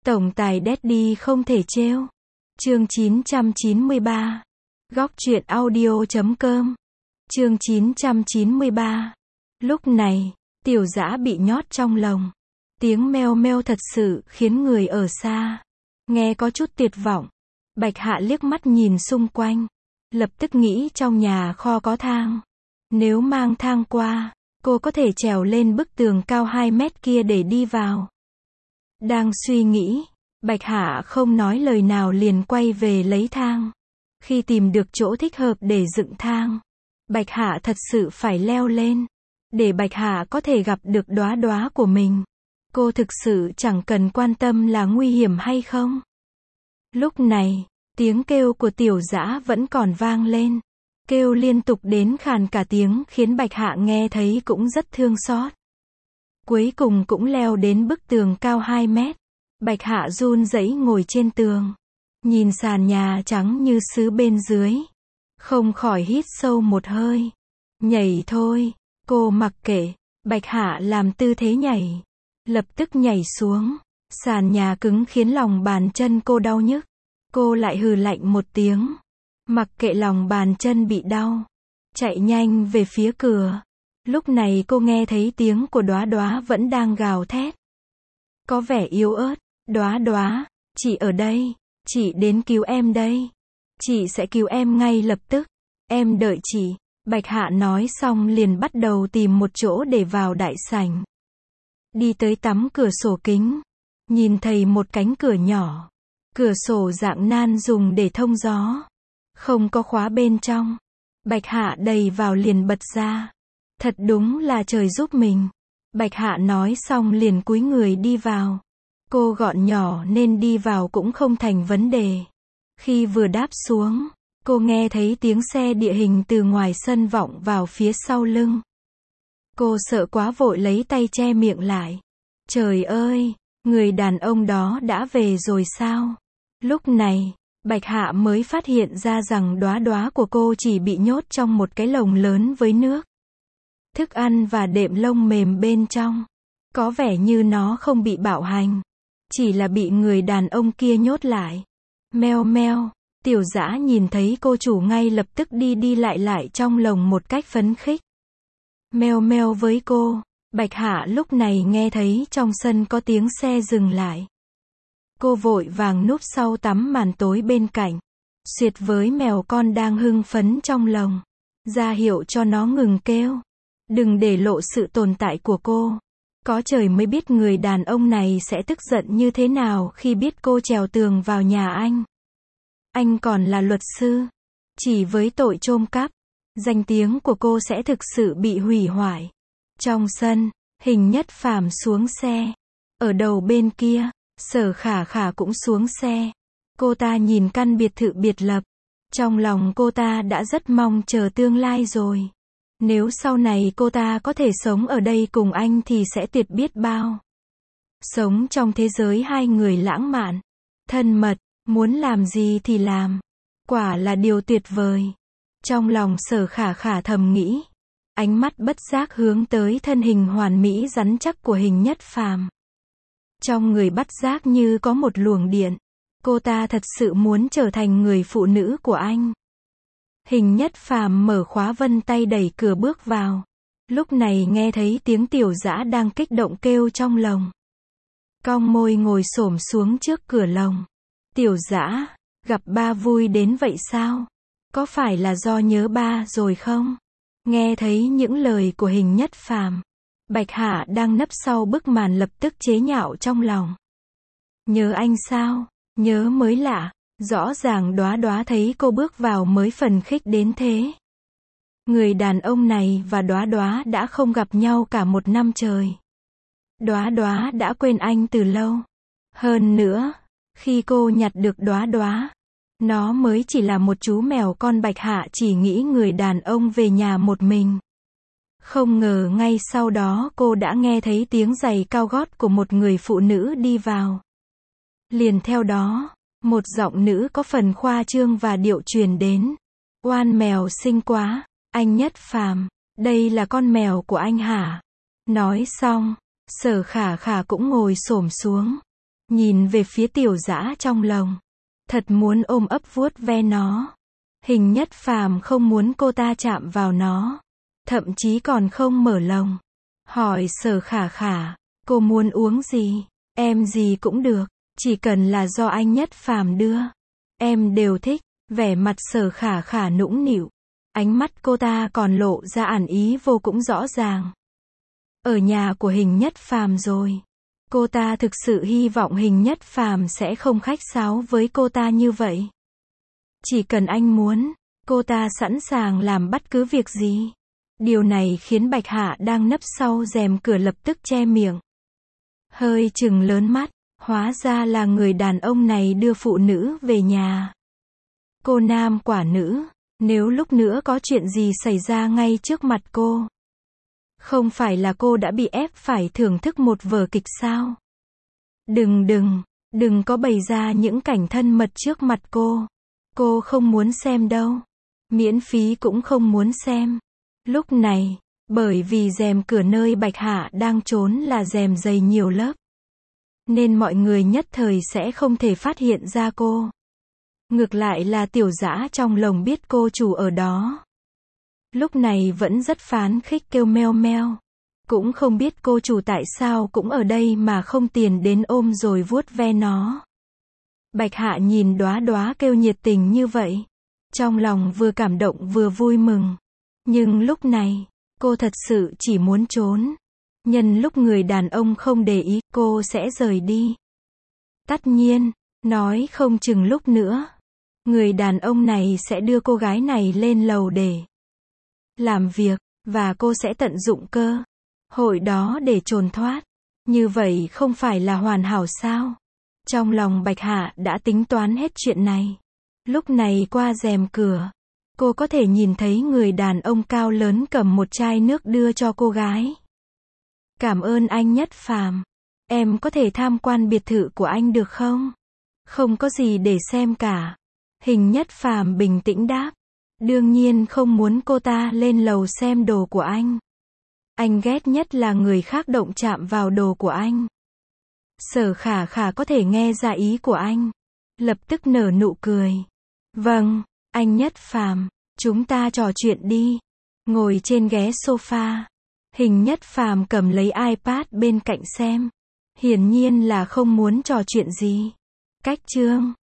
Tổng tài Daddy không thể trêu. Chương 993. Góc truyện audio.com. Chương 993. Lúc này, Tiểu Dã bị nhốt trong lồng. Tiếng meo meo thật sự khiến người ở xa nghe có chút tuyệt vọng. Bạch Hạ liếc mắt nhìn xung quanh, lập tức nghĩ trong nhà kho có thang. Nếu mang thang qua, cô có thể trèo lên bức tường cao 2 mét kia để đi vào. Đang suy nghĩ, Bạch Hạ không nói lời nào liền quay về lấy thang. Khi tìm được chỗ thích hợp để dựng thang, Bạch Hạ thật sự phải leo lên, để Bạch Hạ có thể gặp được đóa đóa của mình. Cô thực sự chẳng cần quan tâm là nguy hiểm hay không. Lúc này, tiếng kêu của Tiểu Dã vẫn còn vang lên. Kêu liên tục đến khàn cả tiếng khiến Bạch Hạ nghe thấy cũng rất thương xót. Cuối cùng cũng leo đến bức tường cao 2 mét. Bạch Hạ run rẩy ngồi trên tường, nhìn sàn nhà trắng như sứ bên dưới. Không khỏi hít sâu một hơi. Nhảy thôi, cô mặc kệ. Bạch Hạ làm tư thế nhảy. Lập tức nhảy xuống. Sàn nhà cứng khiến lòng bàn chân cô đau nhức. Cô lại hừ lạnh một tiếng. Mặc kệ lòng bàn chân bị đau, chạy nhanh về phía cửa. Lúc này cô nghe thấy tiếng của đóa đóa vẫn đang gào thét. Có vẻ yếu ớt. Đóa đóa, chị ở đây, chị đến cứu em đây. Chị sẽ cứu em ngay lập tức. Em đợi chị. Bạch Hạ nói xong liền bắt đầu tìm một chỗ để vào đại sảnh. Đi tới tấm cửa sổ kính, nhìn thấy một cánh cửa nhỏ. Cửa sổ dạng nan dùng để thông gió. Không có khóa bên trong. Bạch Hạ đẩy vào liền bật ra. Thật đúng là trời giúp mình. Bạch Hạ nói xong liền cúi người đi vào. Cô gọn nhỏ nên đi vào cũng không thành vấn đề. Khi vừa đáp xuống, cô nghe thấy tiếng xe địa hình từ ngoài sân vọng vào phía sau lưng. Cô sợ quá vội lấy tay che miệng lại. Trời ơi, người đàn ông đó đã về rồi sao? Lúc này, Bạch Hạ mới phát hiện ra rằng đóa đóa của cô chỉ bị nhốt trong một cái lồng lớn với nước, thức ăn và đệm lông mềm bên trong. Có vẻ như nó không bị bạo hành, chỉ là bị người đàn ông kia nhốt lại. Meo meo, Tiểu Dã nhìn thấy cô chủ ngay lập tức đi lại trong lồng một cách phấn khích. Meo meo với cô. Bạch Hạ lúc này nghe thấy trong sân có tiếng xe dừng lại. Cô vội vàng núp sau tấm màn tối bên cạnh, xuyệt với mèo con đang hưng phấn trong lồng, ra hiệu cho nó ngừng kêu. Đừng để lộ sự tồn tại của cô. Có trời mới biết người đàn ông này sẽ tức giận như thế nào khi biết cô trèo tường vào nhà anh. Anh còn là luật sư. Chỉ với tội trộm cắp, danh tiếng của cô sẽ thực sự bị hủy hoại. Trong sân, Hình Nhất Phàm xuống xe. Ở đầu bên kia, Sở Khả Khả cũng xuống xe. Cô ta nhìn căn biệt thự biệt lập. Trong lòng cô ta đã rất mong chờ tương lai rồi. Nếu sau này cô ta có thể sống ở đây cùng anh thì sẽ tuyệt biết bao. Sống trong thế giới hai người lãng mạn, thân mật, muốn làm gì thì làm. Quả là điều tuyệt vời. Trong lòng Sở Khả Khả thầm nghĩ. Ánh mắt bất giác hướng tới thân hình hoàn mỹ rắn chắc của Hình Nhất Phàm. Trong người bất giác như có một luồng điện. Cô ta thật sự muốn trở thành người phụ nữ của anh. Hình Nhất Phàm mở khóa vân tay đẩy cửa bước vào. Lúc này nghe thấy tiếng Tiểu Dã đang kích động kêu trong lồng. Cong môi ngồi xổm xuống trước cửa lồng. Tiểu Dã, gặp ba vui đến vậy sao? Có phải là do nhớ ba rồi không? Nghe thấy những lời của Hình Nhất Phàm, Bạch Hạ đang nấp sau bức màn lập tức chế nhạo trong lòng. Nhớ anh sao? Nhớ mới lạ. Rõ ràng đóa đóa thấy cô bước vào mới phần khích đến thế. Người đàn ông này và đóa đóa đã không gặp nhau cả 1 năm trời. Đóa đóa đã quên anh từ lâu. Hơn nữa, khi cô nhặt được đóa đóa, nó mới chỉ là một chú mèo con. Bạch Hạ chỉ nghĩ người đàn ông về nhà một mình. Không ngờ ngay sau đó cô đã nghe thấy tiếng giày cao gót của một người phụ nữ đi vào. Liền theo đó, một giọng nữ có phần khoa trương và điệu truyền đến. Oan mèo xinh quá, anh Nhất Phàm, đây là con mèo của anh hả? Nói xong, Sở Khả Khả cũng ngồi xổm xuống. nhìn về phía Tiểu Dã trong lòng. Thật muốn ôm ấp vuốt ve nó. Hình Nhất Phàm không muốn cô ta chạm vào nó. Thậm chí còn không mở lòng. Hỏi Sở Khả Khả, cô muốn uống gì? Em gì cũng được, chỉ cần là do anh Nhất Phàm đưa. Em đều thích. Vẻ mặt Sở Khả Khả nũng nịu. Ánh mắt cô ta còn lộ ra ẩn ý vô cùng rõ ràng. Ở nhà của Hình Nhất Phàm rồi. Cô ta thực sự hy vọng Hình Nhất Phàm sẽ không khách sáo với cô ta như vậy. Chỉ cần anh muốn, cô ta sẵn sàng làm bất cứ việc gì. Điều này khiến Bạch Hạ đang nấp sau rèm cửa lập tức che miệng. Hơi trừng lớn mắt, hóa ra là người đàn ông này đưa phụ nữ về nhà. Cô nam quả nữ, nếu lúc nữa có chuyện gì xảy ra ngay trước mặt cô. Không phải là cô đã bị ép phải thưởng thức một vở kịch sao? Đừng có bày ra những cảnh thân mật trước mặt cô. Cô không muốn xem đâu. Miễn phí cũng không muốn xem. Lúc này, bởi vì rèm cửa nơi Bạch Hạ đang trốn là rèm dày nhiều lớp. Nên mọi người nhất thời sẽ không thể phát hiện ra cô. Ngược lại là Tiểu Dã trong lòng biết cô chủ ở đó. Lúc này vẫn rất phán khích kêu meo meo. Cũng không biết cô chủ tại sao cũng ở đây mà không tiền đến ôm rồi vuốt ve nó. Bạch Hạ nhìn đóa đóa kêu nhiệt tình như vậy. Trong lòng vừa cảm động vừa vui mừng. Nhưng lúc này, cô thật sự chỉ muốn trốn. Nhân lúc người đàn ông không để ý, cô sẽ rời đi. Tất nhiên, nói không chừng lúc nữa. Người đàn ông này sẽ đưa cô gái này lên lầu để làm việc, và cô sẽ tận dụng cơ hội đó để trốn thoát. Như vậy không phải là hoàn hảo sao? Trong lòng Bạch Hạ đã tính toán hết chuyện này. Lúc này qua rèm cửa, cô có thể nhìn thấy người đàn ông cao lớn cầm một chai nước đưa cho cô gái. Cảm ơn anh Nhất Phàm. Em có thể tham quan biệt thự của anh được không? Không có gì để xem cả. Hình Nhất Phàm bình tĩnh đáp. Đương nhiên không muốn cô ta lên lầu xem đồ của anh. Anh ghét nhất là người khác động chạm vào đồ của anh. Sở Khả Khả có thể nghe ra ý của anh. Lập tức nở nụ cười. Vâng, anh Nhất Phàm, chúng ta trò chuyện đi. Ngồi trên ghế sofa. Hình Nhất Phàm cầm lấy iPad bên cạnh xem. Hiển nhiên là không muốn trò chuyện gì. Cách chương